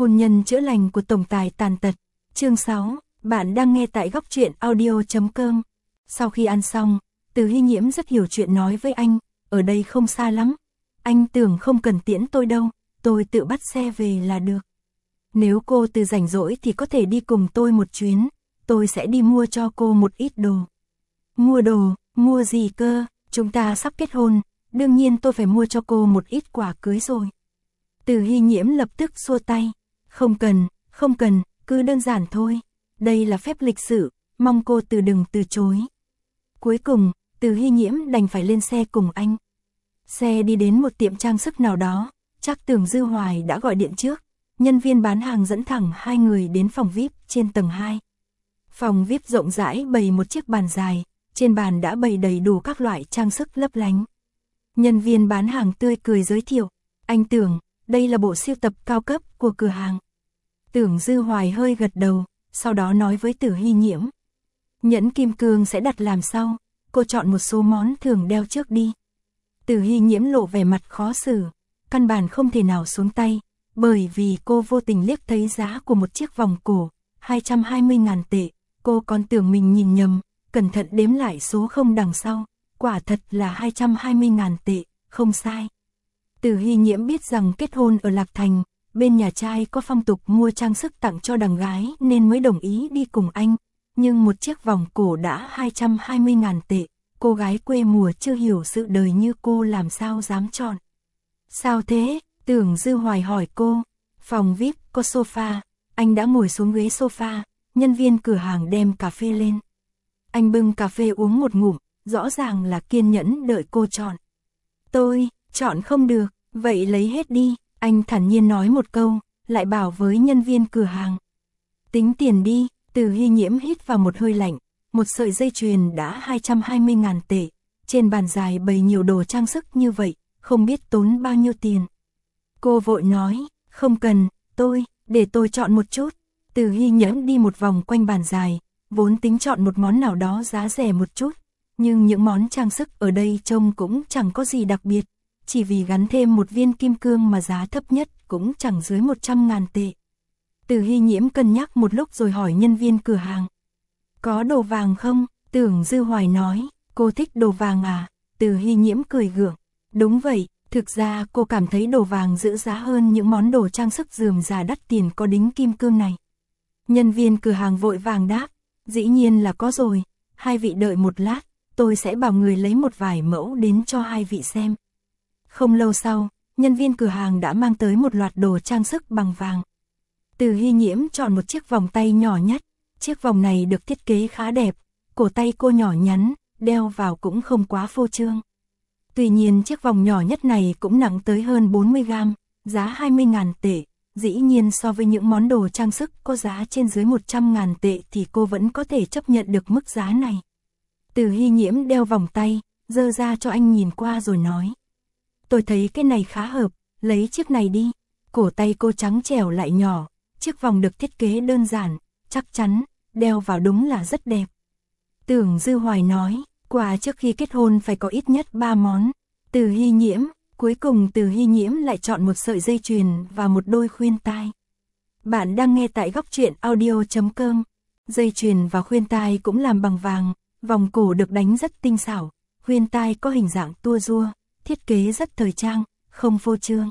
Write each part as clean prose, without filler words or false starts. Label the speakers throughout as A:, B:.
A: Hôn nhân chữa lành của tổng tài tàn tật. Chương 6, bạn đang nghe tại góc truyện audio.com. Sau khi ăn xong, Từ Hy Nhiễm rất hiểu chuyện nói với anh, ở đây không xa lắm. Anh tưởng không cần tiễn tôi đâu, tôi tự bắt xe về là được. Nếu cô Từ rảnh rỗi thì có thể đi cùng tôi một chuyến, tôi sẽ đi mua cho cô một ít đồ. Mua đồ, mua gì cơ, chúng ta sắp kết hôn, đương nhiên tôi phải mua cho cô một ít quà cưới rồi. Từ Hy Nhiễm lập tức xua tay, không cần, cứ đơn giản thôi, đây là phép lịch sự, mong cô Từ đừng từ chối. Cuối cùng, Từ Hy Nhiễm đành phải lên xe cùng anh. Xe đi đến một tiệm trang sức nào đó, chắc Tưởng Dư Hoài đã gọi điện trước, nhân viên bán hàng dẫn thẳng hai người đến phòng VIP trên tầng 2. Phòng VIP rộng rãi bày một chiếc bàn dài, trên bàn đã bày đầy đủ các loại trang sức lấp lánh. Nhân viên bán hàng tươi cười giới thiệu, anh Tưởng, đây là bộ sưu tập cao cấp của cửa hàng. Tưởng Dư Hoài hơi gật đầu, sau đó nói với Từ Hy Nhiễm. Nhẫn kim cương sẽ đặt làm sau, cô chọn một số món thường đeo trước đi. Từ Hy Nhiễm lộ vẻ mặt khó xử, căn bản không thể nào xuống tay, bởi vì cô vô tình liếc thấy giá của một chiếc vòng cổ, 220.000 tệ, cô còn tưởng mình nhìn nhầm, cẩn thận đếm lại số không đằng sau, quả thật là 220.000 tệ, không sai. Từ Hy Nhiễm biết rằng kết hôn ở Lạc Thành, bên nhà trai có phong tục mua trang sức tặng cho đằng gái nên mới đồng ý đi cùng anh, nhưng một chiếc vòng cổ đã 220.000 tệ, cô gái quê mùa chưa hiểu sự đời như cô làm sao dám chọn. Sao thế? Tưởng Dư Hoài hỏi cô. Phòng VIP có sofa, anh đã ngồi xuống ghế sofa, nhân viên cửa hàng đem cà phê lên. Anh bưng cà phê uống một ngụm, rõ ràng là kiên nhẫn đợi cô chọn. Tôi, chọn không được, vậy lấy hết đi, anh thản nhiên nói một câu, lại bảo với nhân viên cửa hàng. Tính tiền đi. Từ Hy Nhiễm hít vào một hơi lạnh, một sợi dây chuyền đã 220.000 tệ, trên bàn dài bày nhiều đồ trang sức như vậy, không biết tốn bao nhiêu tiền. Cô vội nói, không cần, để tôi chọn một chút. Từ Hy Nhiễm đi một vòng quanh bàn dài, vốn tính chọn một món nào đó giá rẻ một chút, nhưng những món trang sức ở đây trông cũng chẳng có gì đặc biệt, chỉ vì gắn thêm một viên kim cương mà giá thấp nhất cũng chẳng dưới 100.000 tệ. Từ Hy Nhiễm cân nhắc một lúc rồi hỏi nhân viên cửa hàng. Có đồ vàng không? Tưởng Dư Hoài nói, cô thích đồ vàng à? Từ Hy Nhiễm cười gượng. Đúng vậy, thực ra cô cảm thấy đồ vàng giữ giá hơn những món đồ trang sức rườm rà đắt tiền có đính kim cương này. Nhân viên cửa hàng vội vàng đáp, dĩ nhiên là có rồi, hai vị đợi một lát, tôi sẽ bảo người lấy một vài mẫu đến cho hai vị xem. Không lâu sau, nhân viên cửa hàng đã mang tới một loạt đồ trang sức bằng vàng. Từ Hy Nhiễm chọn một chiếc vòng tay nhỏ nhất, chiếc vòng này được thiết kế khá đẹp, cổ tay cô nhỏ nhắn, đeo vào cũng không quá phô trương. Tuy nhiên chiếc vòng nhỏ nhất này cũng nặng tới hơn 40 gram, giá 20.000 tệ, dĩ nhiên so với những món đồ trang sức có giá trên dưới 100.000 tệ thì cô vẫn có thể chấp nhận được mức giá này. Từ Hy Nhiễm đeo vòng tay, giơ ra cho anh nhìn qua rồi nói. Tôi thấy cái này khá hợp, lấy chiếc này đi. Cổ tay cô trắng trẻo lại nhỏ. Chiếc vòng được thiết kế đơn giản, chắc chắn, đeo vào đúng là rất đẹp. Tưởng Dư Hoài nói, quà trước khi kết hôn phải có ít nhất 3 món. Từ Hy Nhiễm, cuối cùng Từ Hy Nhiễm lại chọn một sợi dây chuyền và một đôi khuyên tai. Bạn đang nghe tại góc truyện audio.com. Dây chuyền và khuyên tai cũng làm bằng vàng, vòng cổ được đánh rất tinh xảo, khuyên tai có hình dạng tua rua, thiết kế rất thời trang, không phô trương.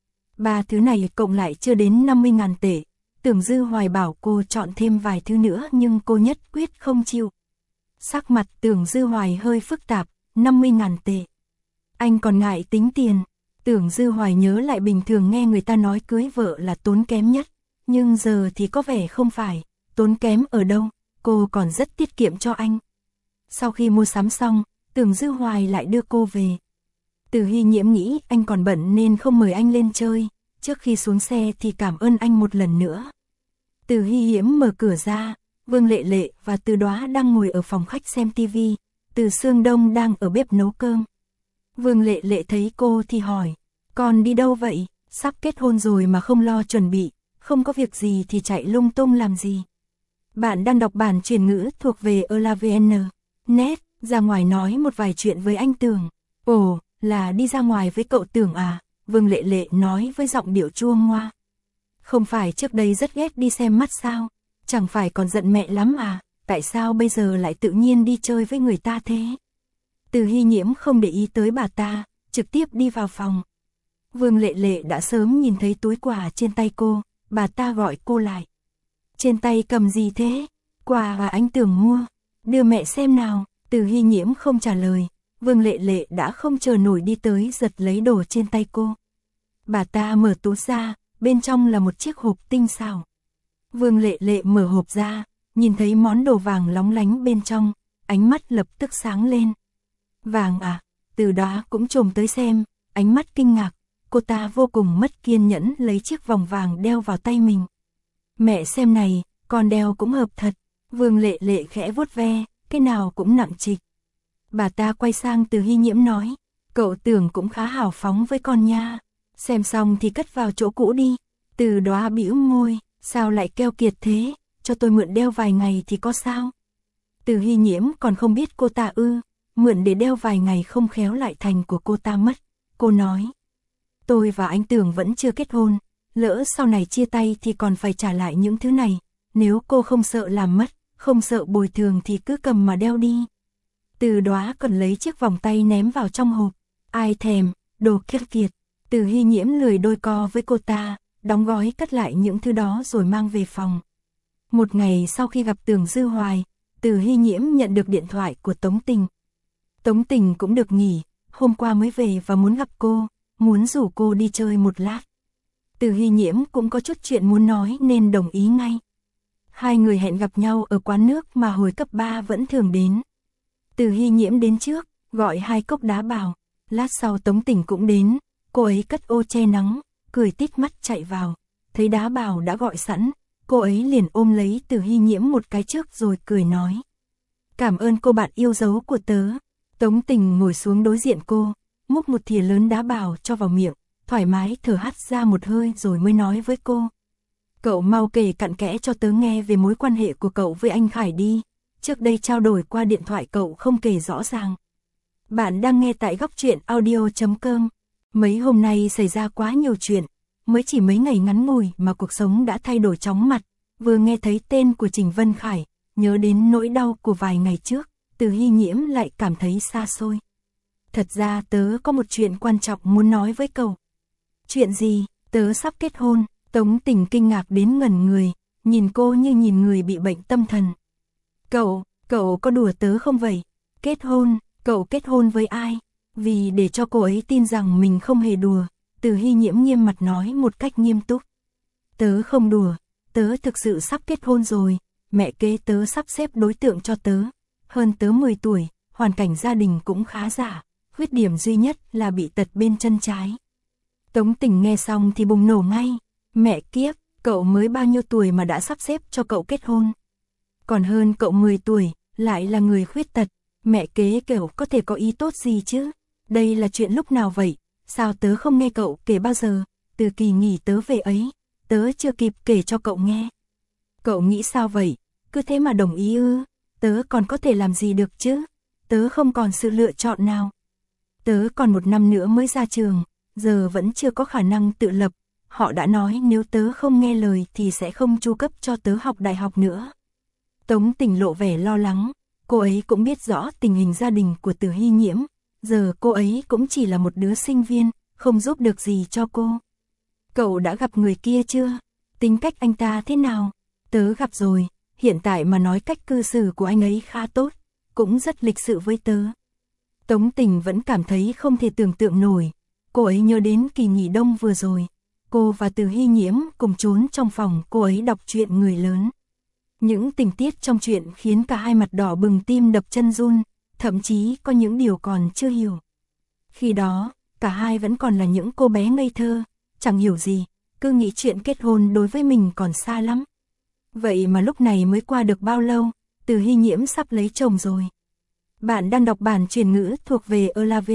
A: Ba thứ này cộng lại chưa đến 50.000 tệ. Tưởng Dư Hoài bảo cô chọn thêm vài thứ nữa nhưng cô nhất quyết không chịu. Sắc mặt Tưởng Dư Hoài hơi phức tạp, 50.000 tệ. Anh còn ngại tính tiền. Tưởng Dư Hoài nhớ lại bình thường nghe người ta nói cưới vợ là tốn kém nhất, nhưng giờ thì có vẻ không phải, tốn kém ở đâu, cô còn rất tiết kiệm cho anh. Sau khi mua sắm xong, Tưởng Dư Hoài lại đưa cô về. Từ Hy Nhiễm nghĩ anh còn bận nên không mời anh lên chơi, trước khi xuống xe thì cảm ơn anh một lần nữa. Từ Hy Nhiễm mở cửa ra, Vương Lệ Lệ và Từ Đóa đang ngồi ở phòng khách xem tivi, Từ Sương Đông đang ở bếp nấu cơm. Vương Lệ Lệ thấy cô thì hỏi, con đi đâu vậy, sắp kết hôn rồi mà không lo chuẩn bị, không có việc gì thì chạy lung tung làm gì. Bạn đang đọc bản truyền ngữ thuộc về ELAVN. Net, ra ngoài nói một vài chuyện với anh Tưởng. Ồ, là đi ra ngoài với cậu Tưởng à? Vương Lệ Lệ nói với giọng điệu chua ngoa. Không phải trước đây rất ghét đi xem mắt sao? Chẳng phải còn giận mẹ lắm à? Tại sao bây giờ lại tự nhiên đi chơi với người ta thế? Từ Hy Nhiễm không để ý tới bà ta, trực tiếp đi vào phòng. Vương Lệ Lệ đã sớm nhìn thấy túi quà trên tay cô, bà ta gọi cô lại. Trên tay cầm gì thế? Quà và anh Tưởng mua. Đưa mẹ xem nào. Từ Hy Nhiễm không trả lời. Vương Lệ Lệ đã không chờ nổi đi tới giật lấy đồ trên tay cô. Bà ta mở túi ra, bên trong là một chiếc hộp tinh xảo. Vương Lệ Lệ mở hộp ra, nhìn thấy món đồ vàng lóng lánh bên trong, ánh mắt lập tức sáng lên. Vàng à? Từ đó cũng trồm tới xem, ánh mắt kinh ngạc, cô ta vô cùng mất kiên nhẫn lấy chiếc vòng vàng đeo vào tay mình. Mẹ xem này, con đeo cũng hợp thật. Vương Lệ Lệ khẽ vuốt ve, cái nào cũng nặng trịch. Bà ta quay sang Từ Hy Nhiễm nói, cậu Tưởng cũng khá hào phóng với con nha. Xem xong thì cất vào chỗ cũ đi. Từ Đóa bĩu môi, sao lại keo kiệt thế, cho tôi mượn đeo vài ngày thì có sao? Từ Hy Nhiễm còn không biết cô ta mượn để đeo vài ngày không khéo lại thành của cô ta mất. Cô nói, tôi và anh Tưởng vẫn chưa kết hôn, lỡ sau này chia tay thì còn phải trả lại những thứ này. Nếu cô không sợ làm mất, không sợ bồi thường thì cứ cầm mà đeo đi. Từ Đóa còn lấy chiếc vòng tay ném vào trong hộp. Ai thèm, đồ kiết kiệt. Từ Hy Nhiễm lười đôi co với cô ta, đóng gói cất lại những thứ đó rồi mang về phòng. Một ngày sau khi gặp Tưởng Dư Hoài, Từ Hy Nhiễm nhận được điện thoại của Tống Tình. Tống Tình cũng được nghỉ, hôm qua mới về và muốn gặp cô, muốn rủ cô đi chơi một lát. Từ Hy Nhiễm cũng có chút chuyện muốn nói nên đồng ý ngay. Hai người hẹn gặp nhau ở quán nước mà hồi cấp 3 vẫn thường đến. Từ Hy Nhiễm đến trước, gọi 2 cốc đá bào. Lát sau Tống Tình cũng đến, cô ấy cất ô che nắng, cười tít mắt chạy vào. Thấy đá bào đã gọi sẵn, cô ấy liền ôm lấy Từ Hy Nhiễm một cái trước rồi cười nói. Cảm ơn cô bạn yêu dấu của tớ. Tống Tình ngồi xuống đối diện cô, múc một thìa lớn đá bào cho vào miệng, thoải mái thở hắt ra một hơi rồi mới nói với cô. Cậu mau kể cặn kẽ cho tớ nghe về mối quan hệ của cậu với anh Khải đi. Trước đây trao đổi qua điện thoại cậu không kể rõ ràng. Bạn đang nghe tại Góc Truyện Audio.com. Mấy hôm nay xảy ra quá nhiều chuyện, mới chỉ mấy ngày ngắn ngủi mà cuộc sống đã thay đổi chóng mặt. Vừa nghe thấy tên của Trình Vân Khải, nhớ đến nỗi đau của vài ngày trước, Từ Hy Nhiễm lại cảm thấy xa xôi. Thật ra tớ có một chuyện quan trọng muốn nói với cậu. Chuyện gì? Tớ sắp kết hôn. Tống Tình kinh ngạc đến ngẩn người, nhìn cô như nhìn người bị bệnh tâm thần. Cậu có đùa tớ không vậy? Kết hôn, cậu kết hôn với ai? Vì để cho cô ấy tin rằng mình không hề đùa, Từ Hy Nhiễm nghiêm mặt nói một cách nghiêm túc. Tớ không đùa, tớ thực sự sắp kết hôn rồi, mẹ kế tớ sắp xếp đối tượng cho tớ. Hơn tớ 10 tuổi, hoàn cảnh gia đình cũng khá giả, khuyết điểm duy nhất là bị tật bên chân trái. Tống Tình nghe xong thì bùng nổ ngay. Mẹ kiếp, cậu mới bao nhiêu tuổi mà đã sắp xếp cho cậu kết hôn? Còn hơn cậu 10 tuổi, lại là người khuyết tật, mẹ kế kiểu có thể có ý tốt gì chứ? Đây là chuyện lúc nào vậy? Sao tớ không nghe cậu kể bao giờ? Từ kỳ nghỉ tớ về ấy, tớ chưa kịp kể cho cậu nghe. Cậu nghĩ sao vậy? Cứ thế mà đồng ý ư? Tớ còn có thể làm gì được chứ? Tớ không còn sự lựa chọn nào. Tớ còn 1 năm nữa mới ra trường, giờ vẫn chưa có khả năng tự lập. Họ đã nói nếu tớ không nghe lời thì sẽ không chu cấp cho tớ học đại học nữa. Tống Tình lộ vẻ lo lắng, cô ấy cũng biết rõ tình hình gia đình của Từ Hy Nhiễm, giờ cô ấy cũng chỉ là một đứa sinh viên, không giúp được gì cho cô. Cậu đã gặp người kia chưa? Tính cách anh ta thế nào? Tớ gặp rồi, hiện tại mà nói cách cư xử của anh ấy khá tốt, cũng rất lịch sự với tớ. Tống Tình vẫn cảm thấy không thể tưởng tượng nổi, cô ấy nhớ đến kỳ nghỉ đông vừa rồi. Cô và Từ Hy Nhiễm cùng trốn trong phòng cô ấy đọc truyện người lớn. Những tình tiết trong truyện khiến cả hai mặt đỏ bừng tim đập chân run, thậm chí có những điều còn chưa hiểu. Khi đó, cả hai vẫn còn là những cô bé ngây thơ, chẳng hiểu gì, cứ nghĩ chuyện kết hôn đối với mình còn xa lắm. Vậy mà lúc này mới qua được bao lâu, Từ Hy Nhiễm sắp lấy chồng rồi. Bạn đang đọc bản truyền ngữ thuộc về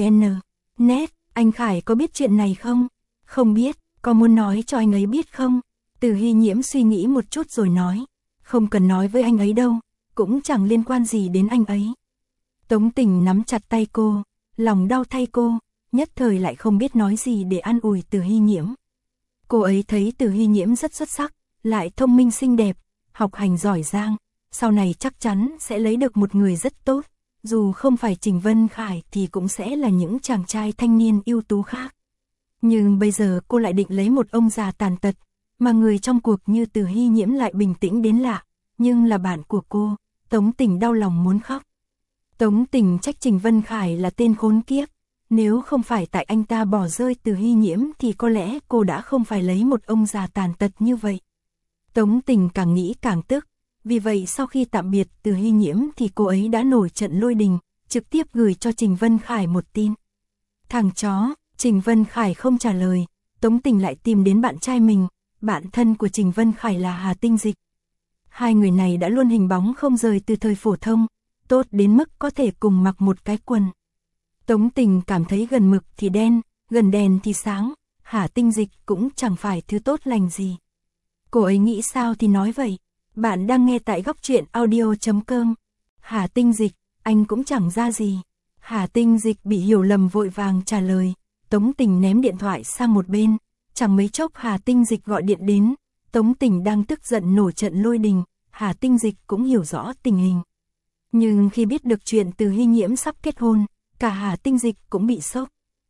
A: ELAVN.net, anh Khải có biết chuyện này không? Không biết. Có muốn nói cho anh ấy biết không? Từ Hy Nhiễm suy nghĩ một chút rồi nói. Không cần nói với anh ấy đâu, cũng chẳng liên quan gì đến anh ấy. Tống Tình nắm chặt tay cô, lòng đau thay cô, nhất thời lại không biết nói gì để an ủi Từ Hy Nhiễm. Cô ấy thấy Từ Hy Nhiễm rất xuất sắc, lại thông minh xinh đẹp, học hành giỏi giang, sau này chắc chắn sẽ lấy được một người rất tốt, dù không phải Trình Vân Khải thì cũng sẽ là những chàng trai thanh niên ưu tú khác. Nhưng bây giờ cô lại định lấy một ông già tàn tật, mà người trong cuộc như Từ Hy Nhiễm lại bình tĩnh đến lạ, nhưng là bạn của cô. Tống Tình đau lòng muốn khóc. Tống Tình trách Trình Vân Khải là tên khốn kiếp, nếu không phải tại anh ta bỏ rơi Từ Hy Nhiễm thì có lẽ cô đã không phải lấy một ông già tàn tật như vậy. Tống Tình càng nghĩ càng tức, vì vậy sau khi tạm biệt Từ Hy Nhiễm thì cô ấy đã nổi trận lôi đình, trực tiếp gửi cho Trình Vân Khải một tin. Thằng chó, Trình Vân Khải không trả lời, Tống Tình lại tìm đến bạn trai mình, bạn thân của Trình Vân Khải là Hà Tinh Dịch. Hai người này đã luôn hình bóng không rời từ thời phổ thông, tốt đến mức có thể cùng mặc một cái quần. Tống Tình cảm thấy gần mực thì đen, gần đèn thì sáng, Hà Tinh Dịch cũng chẳng phải thứ tốt lành gì. Cô ấy nghĩ sao thì nói vậy. Bạn đang nghe tại góc truyện audio.com. Hà Tinh Dịch, anh cũng chẳng ra gì. Hà Tinh Dịch bị hiểu lầm vội vàng trả lời. Tống Tình ném điện thoại sang một bên. Chẳng mấy chốc Hà Tinh Dịch gọi điện đến. Tống Tình đang tức giận nổi trận lôi đình. Hà Tinh Dịch cũng hiểu rõ tình hình. Nhưng khi biết được chuyện Từ Hy Nhiễm sắp kết hôn, cả Hà Tinh Dịch cũng bị sốc.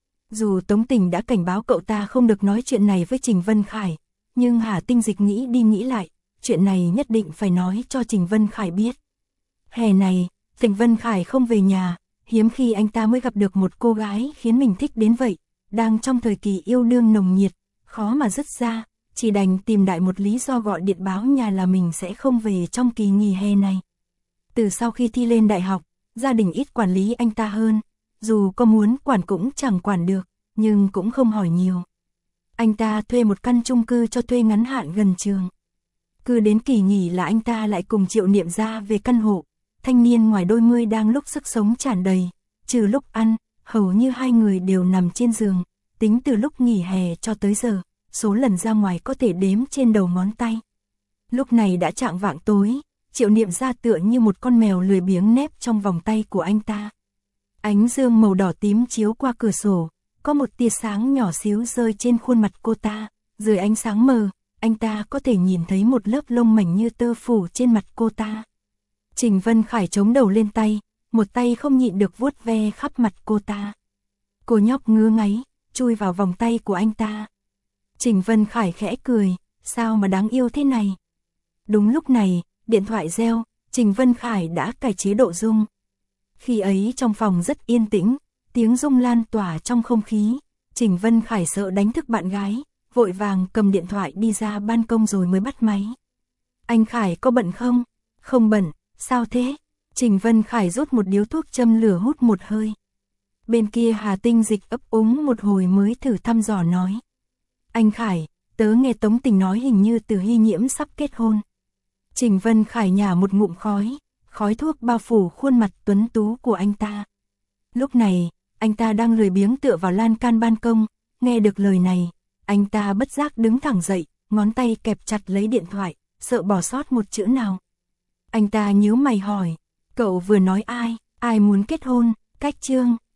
A: Dù Tống Tình đã cảnh báo cậu ta không được nói chuyện này với Trình Vân Khải, nhưng Hà Tinh Dịch nghĩ đi nghĩ lại, chuyện này nhất định phải nói cho Trình Vân Khải biết. Hè này, Trình Vân Khải không về nhà, hiếm khi anh ta mới gặp được một cô gái khiến mình thích đến vậy, đang trong thời kỳ yêu đương nồng nhiệt, khó mà dứt ra, chỉ đành tìm đại một lý do gọi điện báo nhà là mình sẽ không về trong kỳ nghỉ hè này. Từ sau khi thi lên đại học, gia đình ít quản lý anh ta hơn, dù có muốn quản cũng chẳng quản được, nhưng cũng không hỏi nhiều. Anh ta thuê một căn chung cư cho thuê ngắn hạn gần trường. Cứ đến kỳ nghỉ là anh ta lại cùng Triệu Niệm Gia về căn hộ. Thanh niên ngoài đôi mươi đang lúc sức sống tràn đầy, trừ lúc ăn, hầu như hai người đều nằm trên giường. Tính từ lúc nghỉ hè cho tới giờ, số lần ra ngoài có thể đếm trên đầu ngón tay. Lúc này đã chạng vạng tối, Triệu Niệm Gia tựa như một con mèo lười biếng nép trong vòng tay của anh ta. Ánh dương màu đỏ tím chiếu qua cửa sổ, có một tia sáng nhỏ xíu rơi trên khuôn mặt cô ta, dưới ánh sáng mờ, anh ta có thể nhìn thấy một lớp lông mảnh như tơ phủ trên mặt cô ta. Trình Vân Khải chống đầu lên tay, một tay không nhịn được vuốt ve khắp mặt cô ta. Cô nhóc ngứa ngáy, chui vào vòng tay của anh ta. Trình Vân Khải khẽ cười, sao mà đáng yêu thế này. Đúng lúc này, điện thoại reo, Trình Vân Khải đã cài chế độ rung. Khi ấy trong phòng rất yên tĩnh, tiếng rung lan tỏa trong không khí. Trình Vân Khải sợ đánh thức bạn gái, vội vàng cầm điện thoại đi ra ban công rồi mới bắt máy. Anh Khải có bận không? Không bận, sao thế? Trình Vân Khải rút một điếu thuốc châm lửa hút một hơi. Bên kia Hà Tinh Dịch ấp úng một hồi mới thử thăm dò nói. Anh Khải, tớ nghe Tống Tình nói hình như Từ Hy Nhiễm sắp kết hôn. Trình Vân Khải nhả một ngụm khói, khói thuốc bao phủ khuôn mặt tuấn tú của anh ta. Lúc này, anh ta đang lười biếng tựa vào lan can ban công, nghe được lời này, anh ta bất giác đứng thẳng dậy, ngón tay kẹp chặt lấy điện thoại, sợ bỏ sót một chữ nào. Anh ta nhíu mày hỏi, cậu vừa nói ai muốn kết hôn, Cách Trương.